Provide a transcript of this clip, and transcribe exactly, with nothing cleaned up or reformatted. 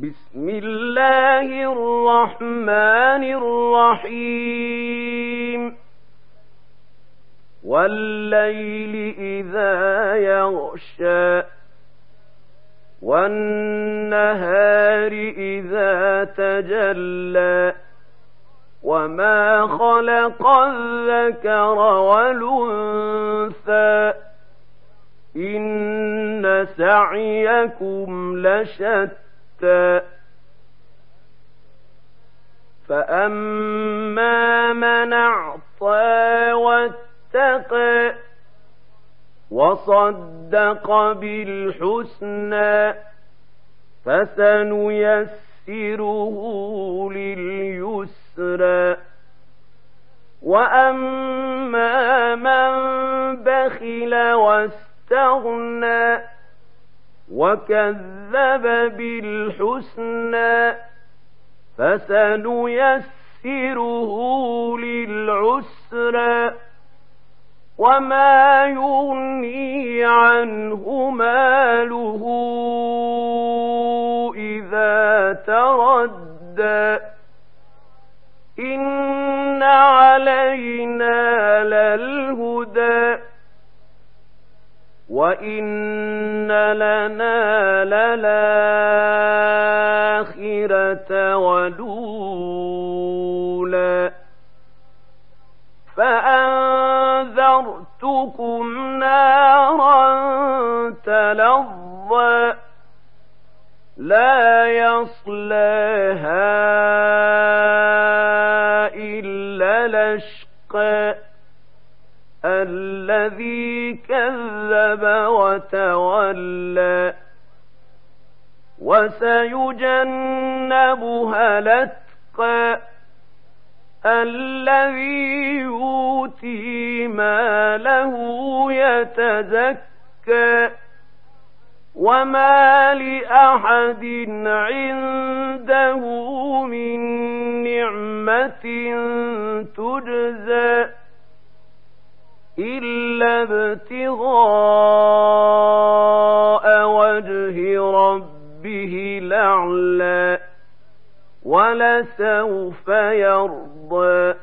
بسم الله الرحمن الرحيم والليل إذا يغشى والنهار إذا تجلى وما خلق الذكر والأنثى إن سعيكم لشتى فأما من أعطى واتقى وصدق بالحسنى فسنيسره لليسرى وأما من بخل واستغنى وكذب بالحسنى فسنيسره للعسرى وما يغني عنه ماله إذا تردى إن علينا للهدى وإن لنا للآخرة والأولى فأنذرتكم نارا تلظى لا يصلاها إلا الأشقى الذي كذب وتولى وسيجنبها الأتقى الذي يؤتي ماله يتزكى وما لأحد عنده من نعمة تجزى إلا ابتغاء وجه ربه الأعلى ولسوف يرضى